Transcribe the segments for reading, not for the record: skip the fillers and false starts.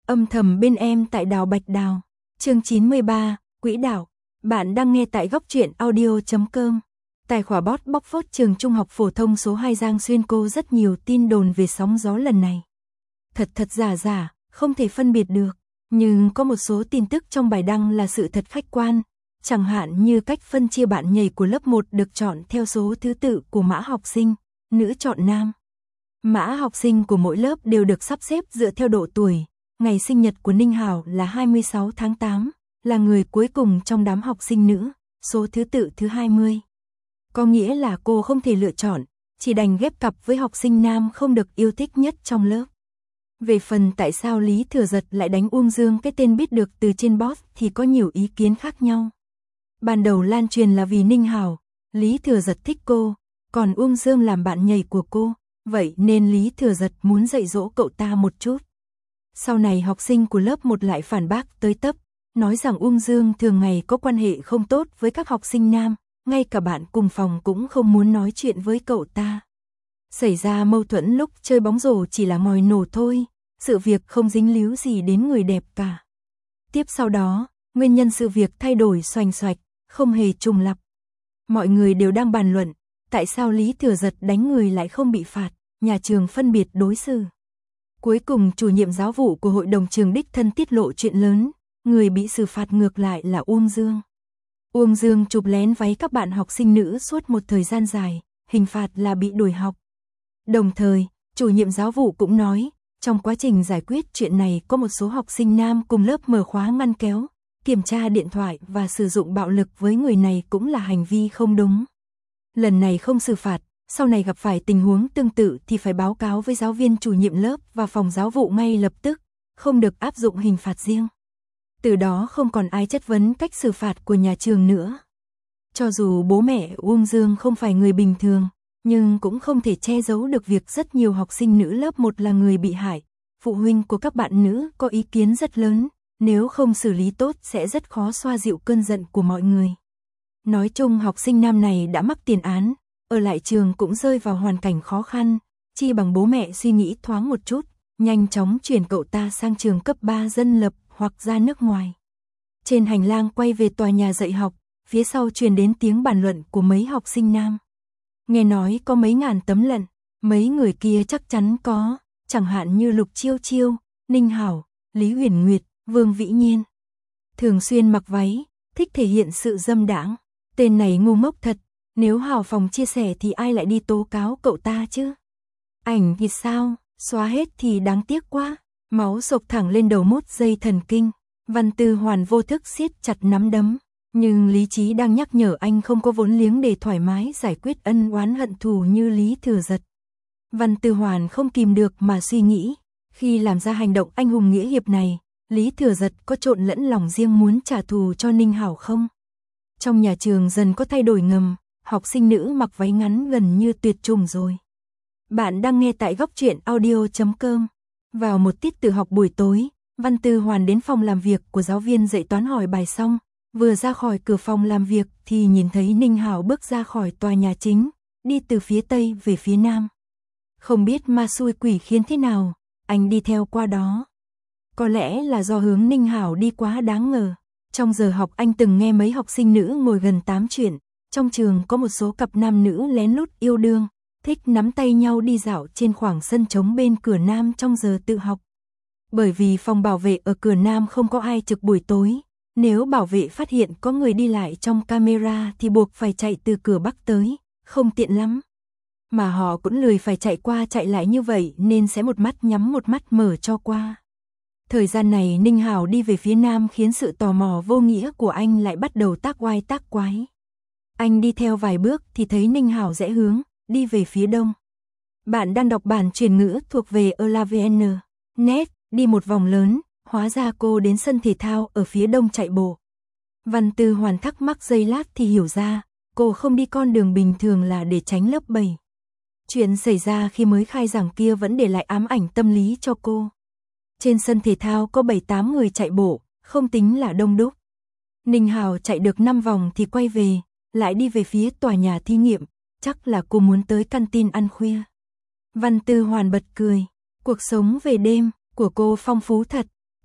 Âm thầm bên em tại Đào Bạch Đào. Chương 93, Quỹ đạo. Bạn đang nghe tại góc truyện audio.com. Tài khoản bot bóc phốt trường trung học phổ thông số 2 Giang Xuyên cô rất nhiều tin đồn về sóng gió lần này. Thật giả, không thể phân biệt được. Nhưng có một số tin tức trong bài đăng là sự thật khách quan. Chẳng hạn như cách phân chia bạn nhảy của lớp 1 được chọn theo số thứ tự của mã học sinh, nữ chọn nam. Mã học sinh của mỗi lớp đều được sắp xếp dựa theo độ tuổi. Ngày sinh nhật của Ninh Hảo là 26 tháng 8, là người cuối cùng trong đám học sinh nữ, số thứ tự thứ 20. Có nghĩa là cô không thể lựa chọn, chỉ đành ghép cặp với học sinh nam không được yêu thích nhất trong lớp. Về phần tại sao Lý Thừa Giật lại đánh Uông Dương cái tên biết được từ trên bot thì có nhiều ý kiến khác nhau. Ban đầu lan truyền là vì Ninh Hảo, Lý Thừa Giật thích cô, còn Uông Dương làm bạn nhảy của cô, vậy nên Lý Thừa Giật muốn dạy dỗ cậu ta một chút. Sau này học sinh của lớp 1 lại phản bác tới tấp, nói rằng Uông Dương thường ngày có quan hệ không tốt với các học sinh nam, ngay cả bạn cùng phòng cũng không muốn nói chuyện với cậu ta. Xảy ra mâu thuẫn lúc chơi bóng rổ chỉ là ngòi nổ thôi, sự việc không dính líu gì đến người đẹp cả. Tiếp sau đó, nguyên nhân sự việc thay đổi xoành xoạch, không hề trùng lặp. Mọi người đều đang bàn luận, tại sao Lý Thừa Giật đánh người lại không bị phạt, nhà trường phân biệt đối xử. Cuối cùng chủ nhiệm giáo vụ của hội đồng trường đích thân tiết lộ chuyện lớn, người bị xử phạt ngược lại là Uông Dương. Uông Dương chụp lén váy các bạn học sinh nữ suốt một thời gian dài, hình phạt là bị đuổi học. Đồng thời, chủ nhiệm giáo vụ cũng nói, trong quá trình giải quyết chuyện này có một số học sinh nam cùng lớp mở khóa ngăn kéo, kiểm tra điện thoại và sử dụng bạo lực với người này cũng là hành vi không đúng. Lần này không xử phạt, sau này gặp phải tình huống tương tự thì phải báo cáo với giáo viên chủ nhiệm lớp và phòng giáo vụ ngay lập tức, không được áp dụng hình phạt riêng. Từ đó không còn ai chất vấn cách xử phạt của nhà trường nữa. Cho dù bố mẹ Uông Dương không phải người bình thường, nhưng cũng không thể che giấu được việc rất nhiều học sinh nữ lớp 1 là người bị hại. Phụ huynh của các bạn nữ có ý kiến rất lớn, nếu không xử lý tốt sẽ rất khó xoa dịu cơn giận của mọi người. Nói chung học sinh nam này đã mắc tiền án, ở lại trường cũng rơi vào hoàn cảnh khó khăn, chi bằng bố mẹ suy nghĩ thoáng một chút, nhanh chóng chuyển cậu ta sang trường cấp 3 dân lập hoặc ra nước ngoài. Trên hành lang quay về tòa nhà dạy học, phía sau truyền đến tiếng bàn luận của mấy học sinh nam. Nghe nói có mấy ngàn tấm lận, mấy người kia chắc chắn có, chẳng hạn như Lục Chiêu Chiêu, Ninh Hảo, Lý Huyền Nguyệt, Vương Vĩ Nhiên. Thường xuyên mặc váy, thích thể hiện sự dâm đãng, tên này ngu ngốc thật, nếu Hào Phòng chia sẻ thì ai lại đi tố cáo cậu ta chứ? Ảnh thì sao, xóa hết thì đáng tiếc quá, máu sộc thẳng lên đầu mốt dây thần kinh. Văn Tư Hoàn vô thức siết chặt nắm đấm, nhưng lý trí đang nhắc nhở anh không có vốn liếng để thoải mái giải quyết ân oán hận thù như Lý Thừa Giật. Văn Tư Hoàn không kìm được mà suy nghĩ, khi làm ra hành động anh hùng nghĩa hiệp này, Lý Thừa Giật có trộn lẫn lòng riêng muốn trả thù cho Ninh Hảo không? Trong nhà trường dần có thay đổi ngầm, học sinh nữ mặc váy ngắn gần như tuyệt chủng rồi. Bạn đang nghe tại góc truyện audio.com. Vào một tiết tự học buổi tối, Văn Tư Hoàn đến phòng làm việc của giáo viên dạy toán hỏi bài xong, vừa ra khỏi cửa phòng làm việc thì nhìn thấy Ninh Hảo bước ra khỏi tòa nhà chính, đi từ phía tây về phía nam. Không biết ma xui quỷ khiến thế nào, anh đi theo qua đó. Có lẽ là do hướng Ninh Hảo đi quá đáng ngờ. Trong giờ học anh từng nghe mấy học sinh nữ ngồi gần tám chuyện, trong trường có một số cặp nam nữ lén lút yêu đương, thích nắm tay nhau đi dạo trên khoảng sân trống bên cửa nam trong giờ tự học. Bởi vì phòng bảo vệ ở cửa nam không có ai trực buổi tối, nếu bảo vệ phát hiện có người đi lại trong camera thì buộc phải chạy từ cửa bắc tới, không tiện lắm. Mà họ cũng lười phải chạy qua chạy lại như vậy nên sẽ một mắt nhắm một mắt mở cho qua. Thời gian này Ninh Hảo đi về phía nam khiến sự tò mò vô nghĩa của anh lại bắt đầu tác oai tác quái. Anh đi theo vài bước thì thấy Ninh Hảo rẽ hướng, đi về phía đông. Bạn đang đọc bản truyền ngữ thuộc về ELAVN. Net, đi một vòng lớn, hóa ra cô đến sân thể thao ở phía đông chạy bộ. Văn Tư Hoàn thắc mắc giây lát thì hiểu ra, cô không đi con đường bình thường là để tránh lớp 7. Chuyện xảy ra khi mới khai giảng kia vẫn để lại ám ảnh tâm lý cho cô. Trên sân thể thao có 7-8 người chạy bộ, không tính là đông đúc. Ninh Hảo chạy được 5 vòng thì quay về, lại đi về phía tòa nhà thí nghiệm, chắc là cô muốn tới canteen ăn khuya. Văn Tư Hoàn bật cười, cuộc sống về đêm của cô phong phú thật,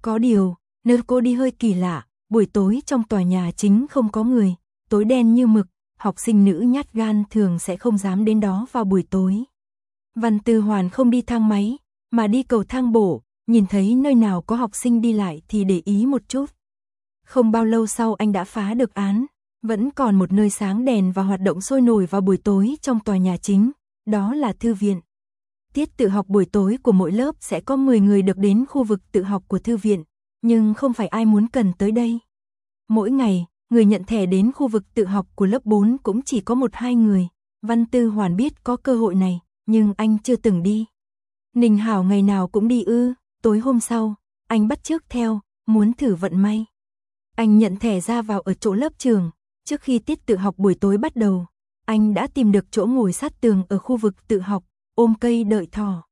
Có điều, nơi cô đi hơi kỳ lạ, buổi tối trong tòa nhà chính không có người, tối đen như mực, học sinh nữ nhát gan thường sẽ không dám đến đó vào buổi tối. Văn Tư Hoàn không đi thang máy, mà đi cầu thang bộ, nhìn thấy nơi nào có học sinh đi lại thì để ý một chút. Không bao lâu sau anh đã phá được án, vẫn còn một nơi sáng đèn và hoạt động sôi nổi vào buổi tối trong tòa nhà chính, đó là thư viện. Tiết tự học buổi tối của mỗi lớp sẽ có 10 người được đến khu vực tự học của thư viện, nhưng không phải ai muốn cần tới đây. Mỗi ngày, người nhận thẻ đến khu vực tự học của lớp 4 cũng chỉ có 1-2 người. Văn Tư Hoàn biết có cơ hội này, nhưng anh chưa từng đi. Ninh Hảo ngày nào cũng đi ư? Tối hôm sau, anh bắt chước theo, muốn thử vận may. Anh nhận thẻ ra vào ở chỗ lớp trường, trước khi tiết tự học buổi tối bắt đầu, anh đã tìm được chỗ ngồi sát tường ở khu vực tự học, ôm cây đợi thỏ.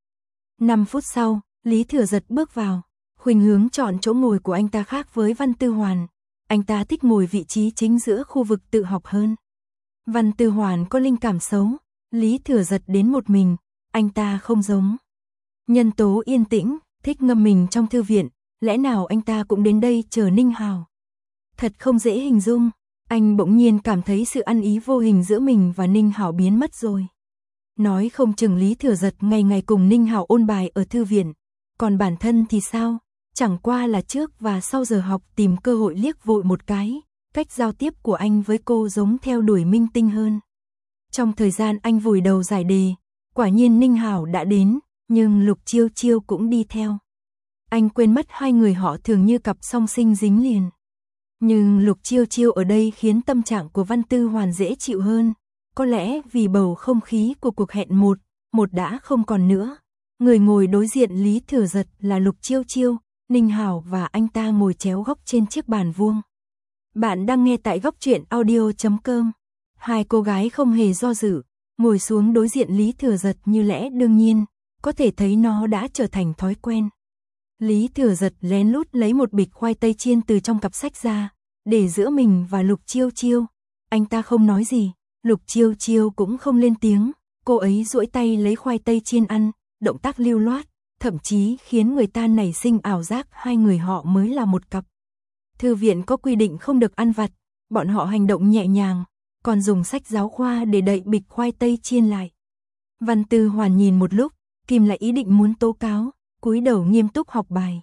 5 phút sau, Lý Thừa Giật bước vào, khuynh hướng chọn chỗ ngồi của anh ta khác với Văn Tư Hoàn. Anh ta thích ngồi vị trí chính giữa khu vực tự học hơn. Văn Tư Hoàn có linh cảm xấu, Lý Thừa Giật đến một mình, anh ta không giống. Nhân tố yên tĩnh, thích ngâm mình trong thư viện, lẽ nào anh ta cũng đến đây chờ Ninh Hảo. Thật không dễ hình dung, anh bỗng nhiên cảm thấy sự ăn ý vô hình giữa mình và Ninh Hảo biến mất rồi. Nói không chừng Lý Thừa Giật ngày ngày cùng Ninh Hảo ôn bài ở thư viện, còn bản thân thì sao? Chẳng qua là trước và sau giờ học tìm cơ hội liếc vội một cái, cách giao tiếp của anh với cô giống theo đuổi minh tinh hơn. Trong thời gian anh vùi đầu giải đề, quả nhiên Ninh Hảo đã đến, nhưng Lục Chiêu Chiêu cũng đi theo. Anh quên mất hai người họ thường như cặp song sinh dính liền. Nhưng Lục Chiêu Chiêu ở đây khiến tâm trạng của Văn Tư Hoàn dễ chịu hơn, có lẽ vì bầu không khí của cuộc hẹn một đã không còn nữa. Người ngồi đối diện Lý Thừa Giật là Lục Chiêu Chiêu, Ninh Hảo và anh ta ngồi chéo góc trên chiếc bàn vuông. Bạn đang nghe tại góc truyện audio.com. Hai cô gái không hề do dự, ngồi xuống đối diện Lý Thừa Giật như lẽ đương nhiên, có thể thấy nó đã trở thành thói quen. Lý Thừa Giật lén lút lấy một bịch khoai tây chiên từ trong cặp sách ra, để giữa mình và Lục Chiêu Chiêu. Anh ta không nói gì, Lục Chiêu Chiêu cũng không lên tiếng, cô ấy duỗi tay lấy khoai tây chiên ăn, động tác lưu loát, thậm chí khiến người ta nảy sinh ảo giác hai người họ mới là một cặp. Thư viện có quy định không được ăn vặt, bọn họ hành động nhẹ nhàng, còn dùng sách giáo khoa để đậy bịch khoai tây chiên lại. Văn Tư Hoàn nhìn một lúc, kìm lại ý định muốn tố cáo, cúi đầu nghiêm túc học bài.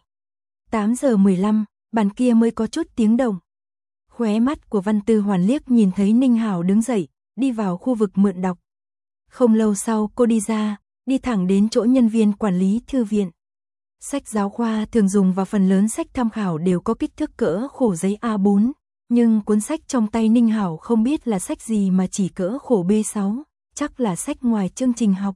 8 giờ 15, bàn kia mới có chút tiếng động. Khóe mắt của Văn Tư Hoàn liếc nhìn thấy Ninh Hảo đứng dậy, đi vào khu vực mượn đọc. Không lâu sau cô đi ra, đi thẳng đến chỗ nhân viên quản lý thư viện. Sách giáo khoa thường dùng và phần lớn sách tham khảo đều có kích thước cỡ khổ giấy A4, nhưng cuốn sách trong tay Ninh Hảo không biết là sách gì mà chỉ cỡ khổ B6, chắc là sách ngoài chương trình học.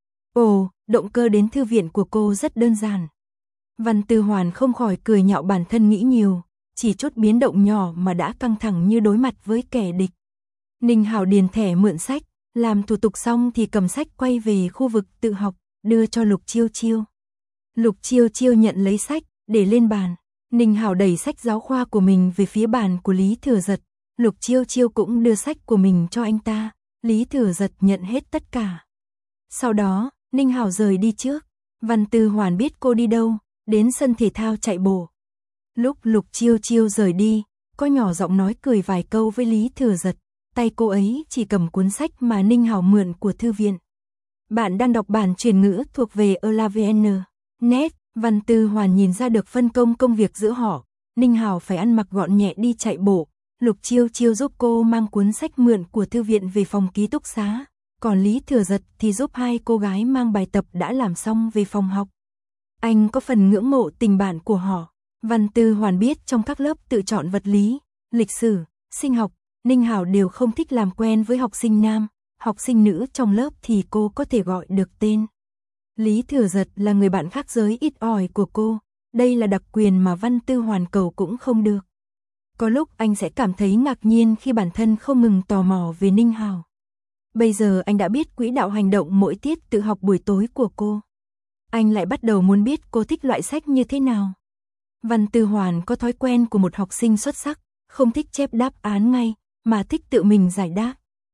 Ồ, động cơ đến thư viện của cô rất đơn giản. Văn Tư Hoàn không khỏi cười nhạo bản thân nghĩ nhiều, chỉ chút biến động nhỏ mà đã căng thẳng như đối mặt với kẻ địch. Ninh Hảo điền thẻ mượn sách, làm thủ tục xong thì cầm sách quay về khu vực tự học, đưa cho Lục Chiêu Chiêu. Lục Chiêu Chiêu nhận lấy sách, để lên bàn. Ninh Hảo đẩy sách giáo khoa của mình về phía bàn của Lý Thừa Giật. Lục Chiêu Chiêu cũng đưa sách của mình cho anh ta. Lý Thừa Giật nhận hết tất cả. Sau đó, Ninh Hảo rời đi trước. Văn Tư Hoàn biết cô đi đâu, đến sân thể thao chạy bộ. Lúc Lục Chiêu Chiêu rời đi, có nhỏ giọng nói cười vài câu với Lý Thừa Giật. Tay cô ấy chỉ cầm cuốn sách mà Ninh Hảo mượn của thư viện. Bạn đang đọc bản chuyển ngữ thuộc về ELAVN. Net, Văn Tư Hoàn nhìn ra được phân công công việc giữa họ. Ninh Hảo phải ăn mặc gọn nhẹ đi chạy bộ. Lục Chiêu Chiêu giúp cô mang cuốn sách mượn của thư viện về phòng ký túc xá. Còn Lý Thừa Giật thì giúp hai cô gái mang bài tập đã làm xong về phòng học. Anh có phần ngưỡng mộ tình bạn của họ. Văn Tư Hoàn biết trong các lớp tự chọn vật lý, lịch sử, sinh học, Ninh Hảo đều không thích làm quen với học sinh nam, học sinh nữ trong lớp thì cô có thể gọi được tên. Lý Thừa Giật là người bạn khác giới ít ỏi của cô, đây là đặc quyền mà Văn Tư Hoàn cầu cũng không được. Có lúc anh sẽ cảm thấy ngạc nhiên khi bản thân không ngừng tò mò về Ninh Hảo. Bây giờ anh đã biết quỹ đạo hành động mỗi tiết tự học buổi tối của cô. Anh lại bắt đầu muốn biết cô thích loại sách như thế nào. Văn Tư Hoàn có thói quen của một học sinh xuất sắc, không thích chép đáp án ngay, mà thích tự mình giải đáp.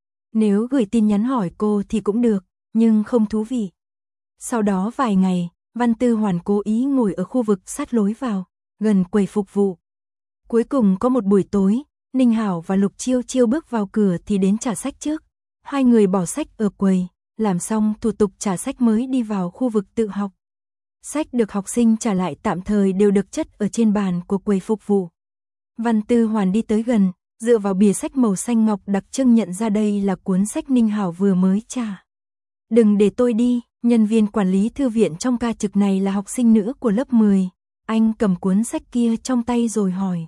Nếu gửi tin nhắn hỏi cô thì cũng được, nhưng không thú vị. Sau đó vài ngày, Văn Tư Hoàn cố ý ngồi ở khu vực sát lối vào, gần quầy phục vụ. Cuối cùng có một buổi tối, Ninh Hảo và Lục Chiêu Chiêu bước vào cửa thì đến trả sách trước. Hai người bỏ sách ở quầy, làm xong thủ tục trả sách mới đi vào khu vực tự học. Sách được học sinh trả lại tạm thời đều được chất ở trên bàn của quầy phục vụ. Văn Tư Hoàn đi tới gần, dựa vào bìa sách màu xanh ngọc đặc trưng nhận ra đây là cuốn sách Ninh Hảo vừa mới trả. Đừng để tôi đi, nhân viên quản lý thư viện trong ca trực này là học sinh nữ của lớp 10. Anh cầm cuốn sách kia trong tay rồi hỏi.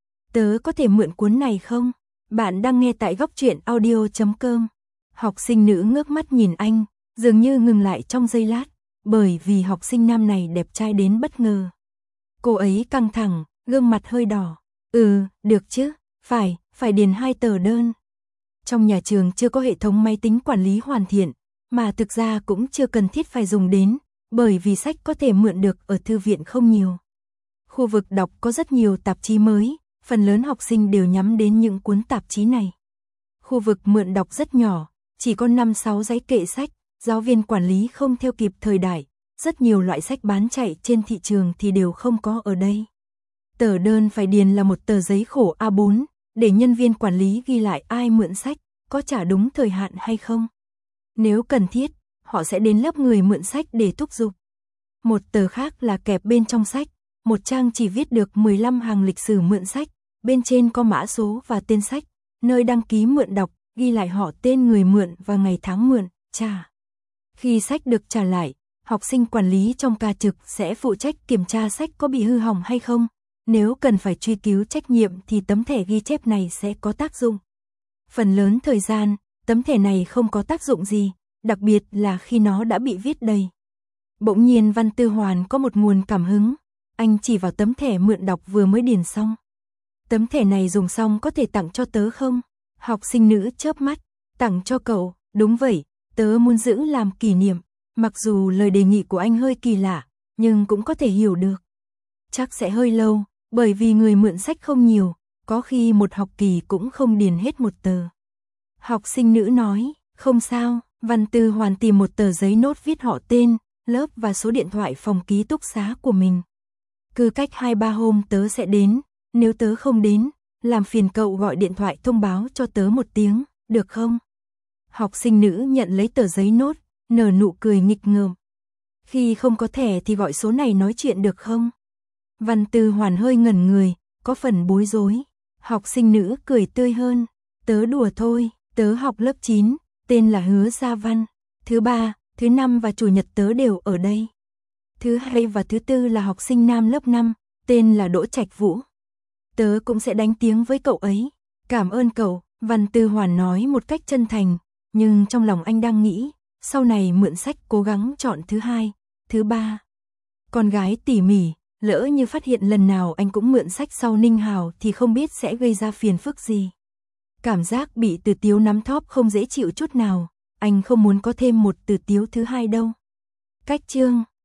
Tớ có thể mượn cuốn này không? Bạn đang nghe tại góc truyện audio.com. Học sinh nữ ngước mắt nhìn anh, dường như ngừng lại trong giây lát, bởi vì học sinh nam này đẹp trai đến bất ngờ. Cô ấy căng thẳng, gương mặt hơi đỏ. Được chứ, phải điền 2 tờ đơn. Trong nhà trường chưa có hệ thống máy tính quản lý hoàn thiện, mà thực ra cũng chưa cần thiết phải dùng đến, bởi vì sách có thể mượn được ở thư viện không nhiều. Khu vực đọc có rất nhiều tạp chí mới, phần lớn học sinh đều nhắm đến những cuốn tạp chí này. Khu vực mượn đọc rất nhỏ, chỉ có 5-6 dãy kệ sách, giáo viên quản lý không theo kịp thời đại, rất nhiều loại sách bán chạy trên thị trường thì đều không có ở đây. Tờ đơn phải điền là một tờ giấy khổ A4, để nhân viên quản lý ghi lại ai mượn sách, có trả đúng thời hạn hay không. Nếu cần thiết, họ sẽ đến lớp người mượn sách để thúc giục. Một tờ khác là kẹp bên trong sách, một trang chỉ viết được 15 hàng lịch sử mượn sách, bên trên có mã số và tên sách, nơi đăng ký mượn đọc, ghi lại họ tên người mượn và ngày tháng mượn, trả. Khi sách được trả lại, học sinh quản lý trong ca trực sẽ phụ trách kiểm tra sách có bị hư hỏng hay không. Nếu cần phải truy cứu trách nhiệm thì tấm thẻ ghi chép này sẽ có tác dụng. Phần lớn thời gian, tấm thẻ này không có tác dụng gì, đặc biệt là khi nó đã bị viết đầy. Bỗng nhiên Văn Tư Hoàn có một nguồn cảm hứng, anh chỉ vào tấm thẻ mượn đọc vừa mới điền xong. Tấm thẻ này dùng xong có thể tặng cho tớ không? Học sinh nữ chớp mắt, tặng cho cậu, đúng vậy, tớ muốn giữ làm kỷ niệm. Mặc dù lời đề nghị của anh hơi kỳ lạ, nhưng cũng có thể hiểu được. Chắc sẽ hơi lâu, bởi vì người mượn sách không nhiều, có khi một học kỳ cũng không điền hết một tờ. Học sinh nữ nói, không sao, Văn Tư Hoàn tìm một tờ giấy nốt viết họ tên, lớp và số điện thoại phòng ký túc xá của mình. Cứ cách 2-3 hôm tớ sẽ đến, nếu tớ không đến, làm phiền cậu gọi điện thoại thông báo cho tớ một tiếng, được không? Học sinh nữ nhận lấy tờ giấy nốt, nở nụ cười nghịch ngợm. Khi không có thẻ thì gọi số này nói chuyện được không? Văn Tư Hoàn hơi ngẩn người, có phần bối rối. Học sinh nữ cười tươi hơn, tớ đùa thôi, tớ học lớp 9, tên là Hứa Gia Văn. Thứ 3, thứ 5 và chủ nhật tớ đều ở đây. Thứ 2 và thứ 4 là học sinh nam lớp 5, tên là Đỗ Trạch Vũ. Tớ cũng sẽ đánh tiếng với cậu ấy. Cảm ơn cậu, Văn Tư Hoàn nói một cách chân thành, nhưng trong lòng anh đang nghĩ, sau này mượn sách cố gắng chọn thứ 2, thứ 3. Con gái tỉ mỉ, lỡ như phát hiện lần nào anh cũng mượn sách sau Ninh Hảo thì không biết sẽ gây ra phiền phức gì. Cảm giác bị Từ Tiếu nắm thóp không dễ chịu chút nào, anh không muốn có thêm một Từ Tiếu thứ 2 đâu. Cách chương